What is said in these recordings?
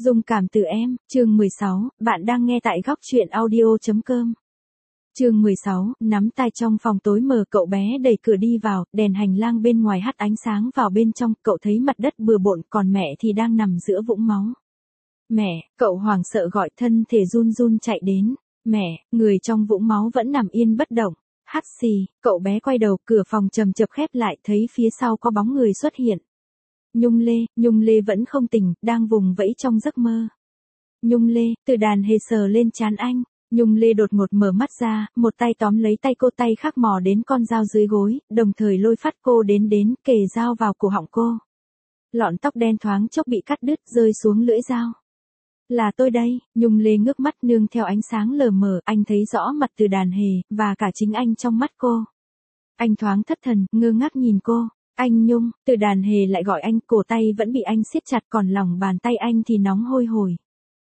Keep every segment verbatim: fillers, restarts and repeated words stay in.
Dung cảm từ em, chương mười sáu, bạn đang nghe tại góc truyện audio chấm com. Chương mười sáu, nắm tay trong phòng tối mờ cậu bé đẩy cửa đi vào, đèn hành lang bên ngoài hắt ánh sáng vào bên trong, cậu thấy mặt đất bừa bộn còn mẹ thì đang nằm giữa vũng máu. Mẹ, cậu hoảng sợ gọi thân thể run run chạy đến. Mẹ, người trong vũng máu vẫn nằm yên bất động. Hắt xì, cậu bé quay đầu, cửa phòng chầm chập khép lại, thấy phía sau có bóng người xuất hiện. Nhung Lê, Nhung Lê vẫn không tỉnh, đang vùng vẫy trong giấc mơ. Nhung Lê, Từ Đàn hề sờ lên trán anh. Nhung Lê đột ngột mở mắt ra, một tay tóm lấy tay cô, tay khác mò đến con dao dưới gối, đồng thời lôi phát cô đến đến, kề dao vào cổ họng cô. Lọn tóc đen thoáng chốc bị cắt đứt, rơi xuống lưỡi dao. Là tôi đây, Nhung Lê ngước mắt nương theo ánh sáng lờ mờ, anh thấy rõ mặt Từ Đàn hề, và cả chính anh trong mắt cô. Anh thoáng thất thần, ngơ ngác nhìn cô. Anh Nhung, Từ Đàn hề lại gọi anh, cổ tay vẫn bị anh siết chặt, còn lòng bàn tay anh thì nóng hôi hổi.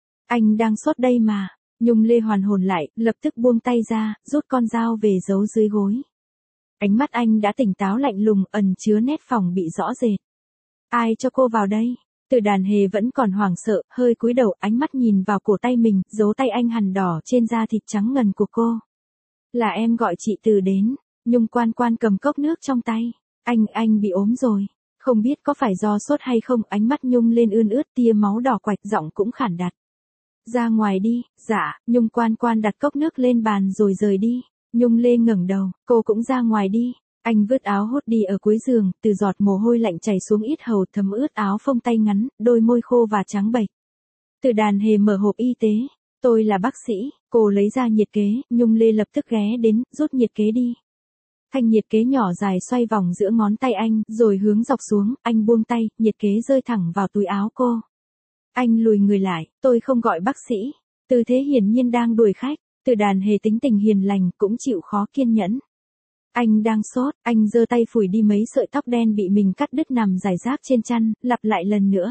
Anh đang sốt đây mà. Nhung Lê hoàn hồn lại, lập tức buông tay ra, rút con dao về giấu dưới gối. Ánh mắt anh đã tỉnh táo lạnh lùng, ẩn chứa nét phòng bị rõ rệt. Ai cho cô vào đây? Từ Đàn hề vẫn còn hoảng sợ, hơi cúi đầu, ánh mắt nhìn vào cổ tay mình, dấu tay anh hằn đỏ trên da thịt trắng ngần của cô. Là em gọi chị Từ đến. Nhung Quan Quan cầm cốc nước trong tay. Anh, anh bị ốm rồi. Không biết có phải do sốt hay không, ánh mắt Nhung lên ươn ướt, tia máu đỏ quạch, giọng cũng khản đặc. Ra ngoài đi. Dạ, Nhung Quan Quan đặt cốc nước lên bàn rồi rời đi. Nhung Lê ngẩng đầu, cô cũng ra ngoài đi. Anh vứt áo hốt đi ở cuối giường, từ giọt mồ hôi lạnh chảy xuống yết hầu, thấm ướt áo phông tay ngắn, đôi môi khô và trắng bệch. Từ Đàn hề mở hộp y tế. Tôi là bác sĩ. Cô lấy ra nhiệt kế, Nhung Lê lập tức ghé đến, rút nhiệt kế đi. Thanh nhiệt kế nhỏ dài xoay vòng giữa ngón tay anh, rồi hướng dọc xuống, anh buông tay, nhiệt kế rơi thẳng vào túi áo cô. Anh lùi người lại, tôi không gọi bác sĩ. Tư thế hiển nhiên đang đuổi khách. Từ Đàn hề tính tình hiền lành, cũng chịu khó kiên nhẫn. Anh đang sốt, anh giơ tay phủi đi mấy sợi tóc đen bị mình cắt đứt nằm rải rác trên chăn, lặp lại lần nữa.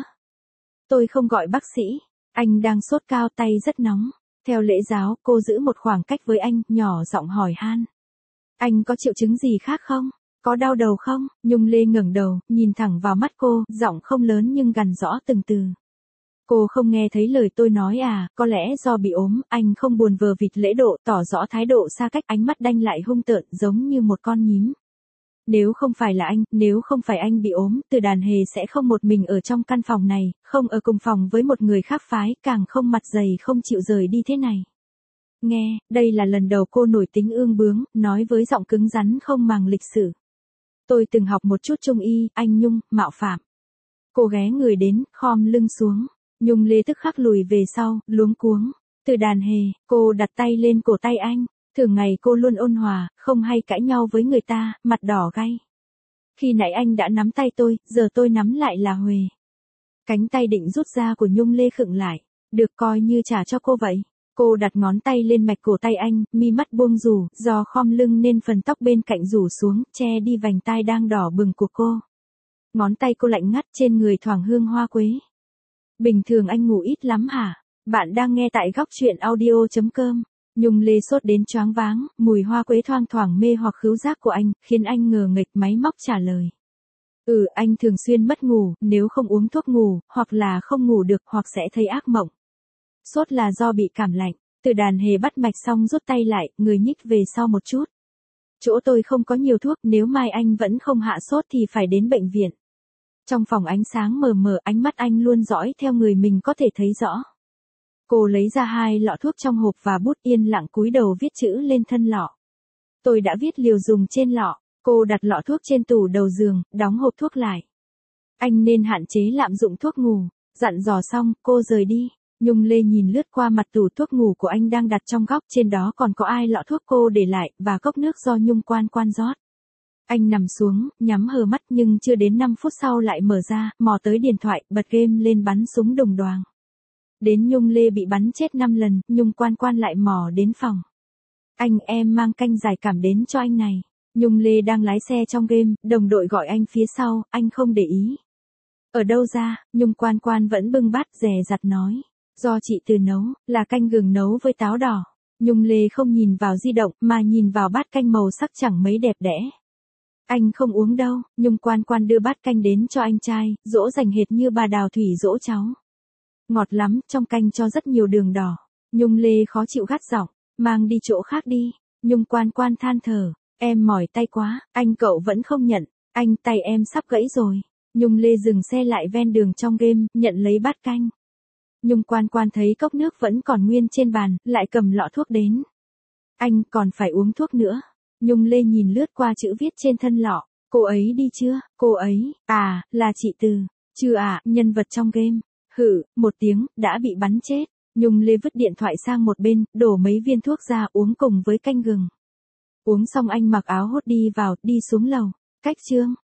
Tôi không gọi bác sĩ. Anh đang sốt cao, tay rất nóng. Theo lễ giáo, cô giữ một khoảng cách với anh, nhỏ giọng hỏi han. Anh có triệu chứng gì khác không? Có đau đầu không? Nhung Lê ngẩng đầu, nhìn thẳng vào mắt cô, giọng không lớn nhưng gằn rõ từng từ. Cô không nghe thấy lời tôi nói à, có lẽ do bị ốm, anh không buồn vờ vịt lễ độ, tỏ rõ thái độ xa cách, ánh mắt đanh lại hung tợn, giống như một con nhím. Nếu không phải là anh, nếu không phải anh bị ốm, Từ Đàn hề sẽ không một mình ở trong căn phòng này, không ở cùng phòng với một người khác phái, càng không mặt dày không chịu rời đi thế này. Nghe, đây là lần đầu cô nổi tính ương bướng, nói với giọng cứng rắn không màng lịch sử. Tôi từng học một chút trung y, anh Nhung, mạo phạm. Cô ghé người đến, khom lưng xuống. Nhung Lê tức khắc lùi về sau, luống cuống. Từ Đàn hề, cô đặt tay lên cổ tay anh. Thường ngày cô luôn ôn hòa, không hay cãi nhau với người ta, mặt đỏ gay. Khi nãy anh đã nắm tay tôi, giờ tôi nắm lại là huề. Cánh tay định rút ra của Nhung Lê khựng lại. Được coi như trả cho cô vậy. Cô đặt ngón tay lên mạch cổ tay anh, mi mắt buông rủ, do khom lưng nên phần tóc bên cạnh rủ xuống, che đi vành tai đang đỏ bừng của cô. Ngón tay cô lạnh ngắt, trên người thoảng hương hoa quế. Bình thường anh ngủ ít lắm hả? Bạn đang nghe tại góc truyện audio chấm com. Nhung Lê sốt đến choáng váng, mùi hoa quế thoang thoảng mê hoặc khứu giác của anh, khiến anh ngờ nghệch, máy móc trả lời. Ừ, anh thường xuyên mất ngủ, nếu không uống thuốc ngủ, hoặc là không ngủ được, hoặc sẽ thấy ác mộng. Sốt là do bị cảm lạnh. Từ Đàn hề bắt mạch xong rút tay lại, người nhích về sau một chút. Chỗ tôi không có nhiều thuốc, nếu mai anh vẫn không hạ sốt thì phải đến bệnh viện. Trong phòng ánh sáng mờ mờ, ánh mắt anh luôn dõi theo người mình có thể thấy rõ. Cô lấy ra hai lọ thuốc trong hộp và bút, yên lặng cúi đầu viết chữ lên thân lọ. Tôi đã viết liều dùng trên lọ. Cô đặt lọ thuốc trên tủ đầu giường, đóng hộp thuốc lại. Anh nên hạn chế lạm dụng thuốc ngủ. Dặn dò xong, cô rời đi. Nhung Lê nhìn lướt qua mặt tủ thuốc ngủ của anh đang đặt trong góc, trên đó còn có ai lọ thuốc cô để lại, và cốc nước do Nhung Quan Quan rót. Anh nằm xuống, nhắm hờ mắt nhưng chưa đến năm phút sau lại mở ra, mò tới điện thoại, bật game lên bắn súng đồng đoàng. Đến Nhung Lê bị bắn chết năm lần, Nhung Quan Quan lại mò đến phòng. Anh, em mang canh giải cảm đến cho anh này. Nhung Lê đang lái xe trong game, đồng đội gọi anh phía sau, anh không để ý. Ở đâu ra? Nhung Quan Quan vẫn bưng bát dè dặt nói. Do chị Từ nấu, là canh gừng nấu với táo đỏ. Nhung Lê không nhìn vào di động, mà nhìn vào bát canh màu sắc chẳng mấy đẹp đẽ. Anh không uống đâu. Nhung Quan Quan đưa bát canh đến cho anh trai, dỗ dành hệt như bà Đào Thủy dỗ cháu. Ngọt lắm, trong canh cho rất nhiều đường đỏ. Nhung Lê khó chịu gắt giọng, mang đi chỗ khác đi. Nhung Quan Quan than thở, em mỏi tay quá, anh cậu vẫn không nhận, anh tay em sắp gãy rồi. Nhung Lê dừng xe lại ven đường trong game, nhận lấy bát canh. Nhung Quan Quan thấy cốc nước vẫn còn nguyên trên bàn, lại cầm lọ thuốc đến. Anh còn phải uống thuốc nữa. Nhung Lê nhìn lướt qua chữ viết trên thân lọ, cô ấy đi chưa, cô ấy, à, là chị Từ, chưa à, nhân vật trong game. Hử, một tiếng, đã bị bắn chết. Nhung Lê vứt điện thoại sang một bên, đổ mấy viên thuốc ra uống cùng với canh gừng. Uống xong anh mặc áo hốt đi vào, đi xuống lầu. Cách Trương.